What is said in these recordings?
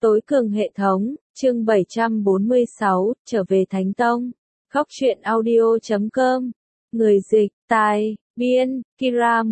Tối cường hệ thống, chương 746, trở về Thánh Tông. Góc truyện audio.com. Người dịch, tài, biên, Kira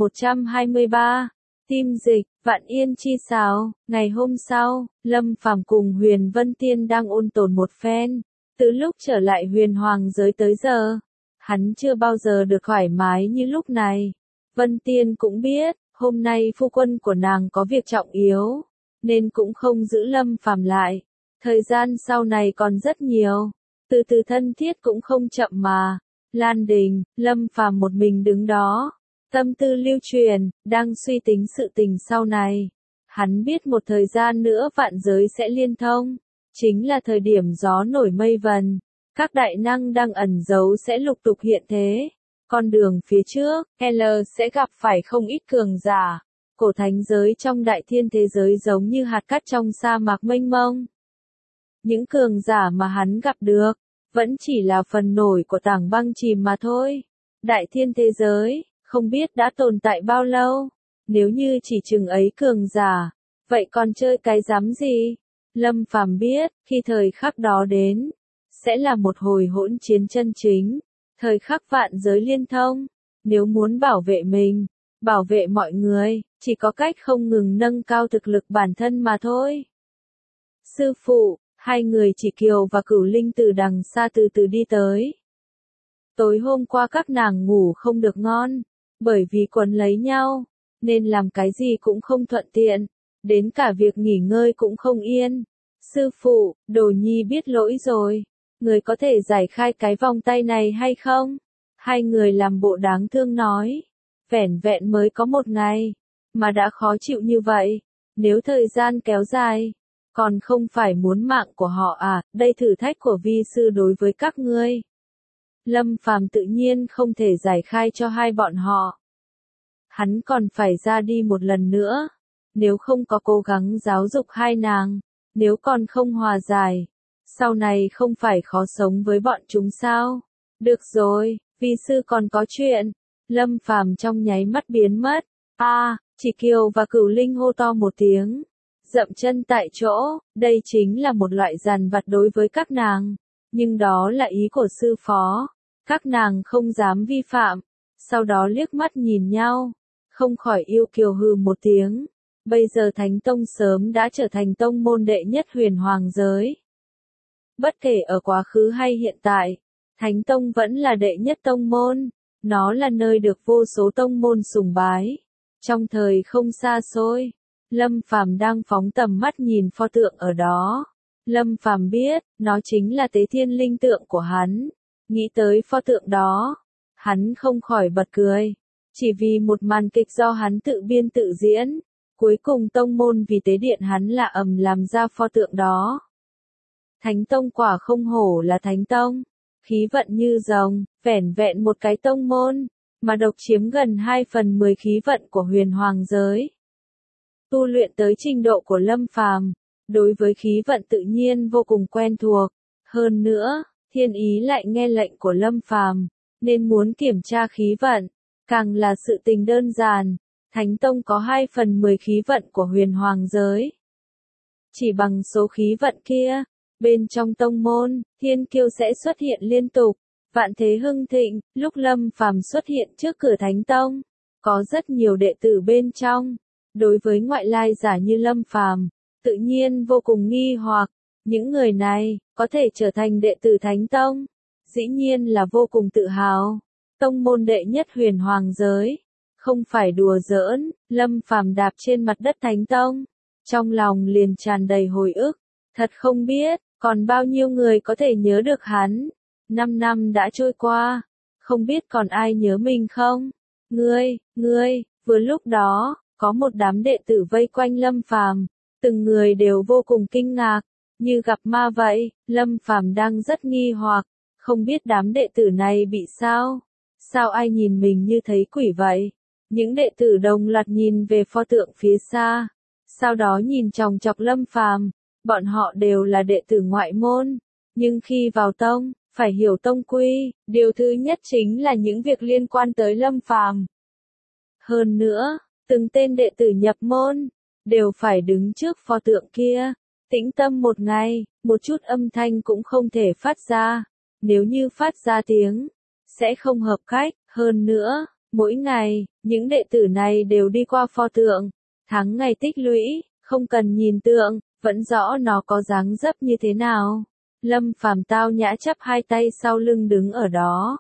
123. Tim dịch, Vạn Yên chi sáo. Ngày hôm sau, Lâm Phàm cùng Huyền Vân Tiên đang ôn tồn một phen. Từ lúc trở lại huyền hoàng giới tới giờ, hắn chưa bao giờ được thoải mái như lúc này. Vân Tiên cũng biết, hôm nay phu quân của nàng có việc trọng yếu, nên cũng không giữ Lâm Phàm lại. Thời gian sau này còn rất nhiều, từ từ thân thiết cũng không chậm mà. Lan Đình, Lâm Phàm một mình đứng đó, tâm tư lưu truyền, đang suy tính sự tình sau này. Hắn biết một thời gian nữa vạn giới sẽ liên thông, chính là thời điểm gió nổi mây vần, các đại năng đang ẩn giấu sẽ lục tục hiện thế. Con đường phía trước, L sẽ gặp phải không ít cường giả. Cổ thánh giới trong đại thiên thế giới giống như hạt cát trong sa mạc mênh mông. Những cường giả mà hắn gặp được, vẫn chỉ là phần nổi của tảng băng chìm mà thôi. Đại thiên thế giới, không biết đã tồn tại bao lâu. Nếu như chỉ chừng ấy cường giả, vậy còn chơi cái rắm gì? Lâm Phàm biết, khi thời khắc đó đến, sẽ là một hồi hỗn chiến chân chính. Thời khắc vạn giới liên thông, nếu muốn bảo vệ mình, bảo vệ mọi người, chỉ có cách không ngừng nâng cao thực lực bản thân mà thôi. Sư phụ, hai người Chỉ Kiều và Cửu Linh từ đằng xa từ từ đi tới. Tối hôm qua các nàng ngủ không được ngon, bởi vì quấn lấy nhau, nên làm cái gì cũng không thuận tiện, đến cả việc nghỉ ngơi cũng không yên. Sư phụ, Đồ Nhi biết lỗi rồi, người có thể giải khai cái vòng tay này hay không? Hai người làm bộ đáng thương nói, vẻn vẹn mới có một ngày, mà đã khó chịu như vậy, nếu thời gian kéo dài, còn không phải muốn mạng của họ à? Đây thử thách của vi sư đối với các ngươi. Lâm Phàm tự nhiên không thể giải khai cho hai bọn họ. Hắn còn phải ra đi một lần nữa, nếu không có cố gắng giáo dục hai nàng, nếu còn không hòa giải, sau này không phải khó sống với bọn chúng sao? Được rồi, vi sư còn có chuyện. Lâm Phàm trong nháy mắt biến mất. Chỉ Kiều và Cửu Linh hô to một tiếng, dậm chân tại chỗ. Đây chính là một loại dằn vặt đối với các nàng, nhưng đó là ý của sư phó, các nàng không dám vi phạm. Sau đó liếc mắt nhìn nhau, không khỏi yêu kiều hừ một tiếng. Bây giờ Thánh Tông sớm đã trở thành tông môn đệ nhất huyền hoàng giới. Bất kể ở quá khứ hay hiện tại, Thánh Tông vẫn là đệ nhất tông môn. Nó là nơi được vô số tông môn sùng bái. Trong thời không xa xôi, Lâm Phàm đang phóng tầm mắt nhìn pho tượng ở đó. Lâm Phàm biết, nó chính là Tế Thiên Linh tượng của hắn. Nghĩ tới pho tượng đó, hắn không khỏi bật cười. Chỉ vì một màn kịch do hắn tự biên tự diễn, cuối cùng tông môn vì tế điện hắn là làm ra pho tượng đó. Thánh Tông quả không hổ là Thánh Tông, khí vận như rồng, vẻn vẹn một cái tông môn, mà độc chiếm gần 2/10 khí vận của huyền hoàng giới. Tu luyện tới trình độ của Lâm Phàm, đối với khí vận tự nhiên vô cùng quen thuộc. Hơn nữa, thiên ý lại nghe lệnh của Lâm Phàm, nên muốn kiểm tra khí vận, càng là sự tình đơn giản. Thánh Tông có 2/10 khí vận của huyền hoàng giới. Chỉ bằng số khí vận kia, bên trong tông môn, thiên kiêu sẽ xuất hiện liên tục, vạn thế hưng thịnh. Lúc Lâm Phàm xuất hiện trước cửa Thánh Tông, có rất nhiều đệ tử bên trong. Đối với ngoại lai giả như Lâm Phàm, tự nhiên vô cùng nghi hoặc, những người này có thể trở thành đệ tử Thánh Tông, dĩ nhiên là vô cùng tự hào. Tông môn đệ nhất huyền hoàng giới, không phải đùa giỡn. Lâm Phàm đạp trên mặt đất Thánh Tông, trong lòng liền tràn đầy hồi ức. Thật không biết, còn bao nhiêu người có thể nhớ được hắn. 5 năm đã trôi qua, không biết còn ai nhớ mình không? Ngươi, vừa lúc đó, có một đám đệ tử vây quanh Lâm Phàm, từng người đều vô cùng kinh ngạc, như gặp ma vậy. Lâm Phàm đang rất nghi hoặc, không biết đám đệ tử này bị sao? Sao ai nhìn mình như thấy quỷ vậy? Những đệ tử đồng loạt nhìn về pho tượng phía xa, sau đó nhìn chòng chọc Lâm Phàm. Bọn họ đều là đệ tử ngoại môn, nhưng khi vào tông, phải hiểu tông quy, điều thứ nhất chính là những việc liên quan tới Lâm Phàm. Hơn nữa, từng tên đệ tử nhập môn, đều phải đứng trước pho tượng kia, Tĩnh tâm một ngày, một chút âm thanh cũng không thể phát ra. Nếu như phát ra tiếng, sẽ không hợp cách. Hơn nữa, mỗi ngày, những đệ tử này đều đi qua pho tượng. Tháng ngày tích lũy, không cần nhìn tượng, vẫn rõ nó có dáng dấp như thế nào. Lâm Phàm tao nhã chắp hai tay sau lưng đứng ở đó.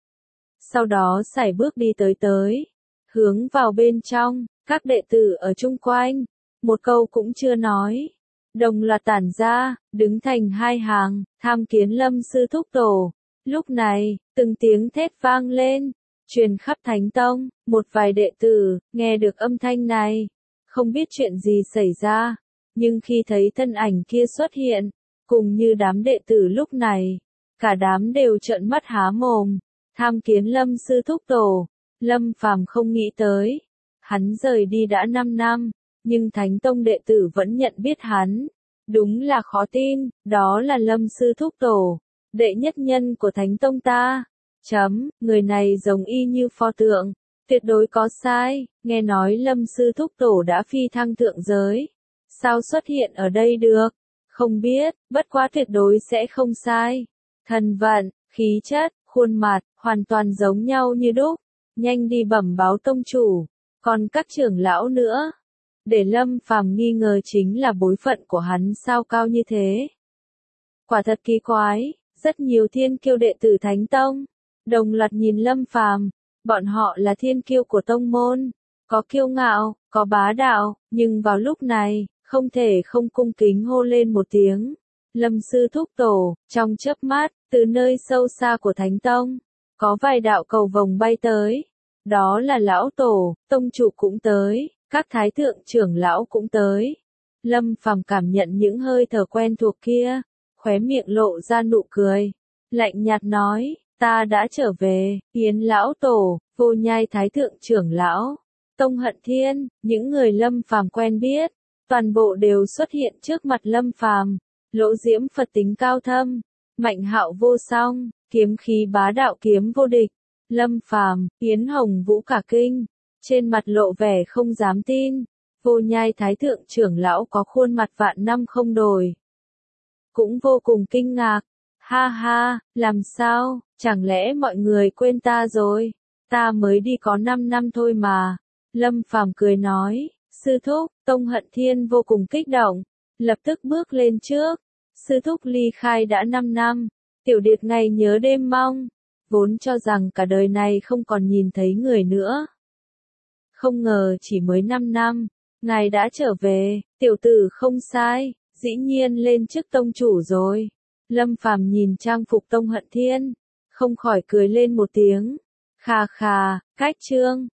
Sau đó sải bước đi tới, hướng vào bên trong, các đệ tử ở chung quanh, một câu cũng chưa nói. Đồng loạt tản ra, đứng thành hai hàng, tham kiến Lâm sư thúc tổ. Lúc này, từng tiếng thét vang lên, truyền khắp Thánh Tông, một vài đệ tử, nghe được âm thanh này, không biết chuyện gì xảy ra, nhưng khi thấy thân ảnh kia xuất hiện, cùng như đám đệ tử lúc này, cả đám đều trợn mắt há mồm, tham kiến Lâm sư thúc tổ. Lâm Phàm không nghĩ tới, hắn rời đi đã 5 năm, nhưng Thánh Tông đệ tử vẫn nhận biết hắn. Đúng là khó tin, đó là Lâm sư thúc tổ, đệ nhất nhân của Thánh Tông ta. Người này giống y như pho tượng, tuyệt đối có sai, nghe nói Lâm sư thúc tổ đã phi thăng thượng giới. Sao xuất hiện ở đây được? Không biết, bất quá tuyệt đối sẽ không sai. Thần vận, khí chất, khuôn mặt, hoàn toàn giống nhau như đúc. Nhanh đi bẩm báo tông chủ, còn các trưởng lão nữa. Để Lâm Phàm nghi ngờ chính là bối phận của hắn sao cao như thế. Quả thật kỳ quái, rất nhiều thiên kiêu đệ tử Thánh Tông, đồng loạt nhìn Lâm Phàm, bọn họ là thiên kiêu của tông môn, có kiêu ngạo, có bá đạo, nhưng vào lúc này, không thể không cung kính hô lên một tiếng. Lâm sư thúc tổ, trong chớp mắt, từ nơi sâu xa của Thánh Tông, có vài đạo cầu vồng bay tới. Đó là lão tổ, tông chủ cũng tới, các thái thượng trưởng lão cũng tới. Lâm Phàm cảm nhận những hơi thở quen thuộc kia, khóe miệng lộ ra nụ cười, lạnh nhạt nói, ta đã trở về. Yến lão tổ, Vô Nhai thái thượng trưởng lão, Tông Hận Thiên, những người Lâm Phàm quen biết, toàn bộ đều xuất hiện trước mặt Lâm Phàm. Lỗ Diễm Phật tính cao thâm, Mạnh Hạo vô song, kiếm khí bá đạo kiếm vô địch. Lâm Phàm, Yến Hồng Vũ cả kinh, trên mặt lộ vẻ không dám tin. Vô Nhai thái thượng trưởng lão có khuôn mặt vạn năm không đổi, cũng vô cùng kinh ngạc. Ha ha, làm sao, chẳng lẽ mọi người quên ta rồi? Ta mới đi có 5 năm thôi mà. Lâm Phàm cười nói, sư thúc. Tông Hận Thiên vô cùng kích động, lập tức bước lên trước. Sư thúc ly khai đã 5 năm, tiểu điệt ngày nhớ đêm mong, vốn cho rằng cả đời này không còn nhìn thấy người nữa. Không ngờ chỉ mới 5 năm, ngài đã trở về, tiểu tử không sai, dĩ nhiên lên chức tông chủ rồi. Lâm Phàm nhìn trang phục Tông Hận Thiên, không khỏi cười lên một tiếng. Khà khà, cách trương,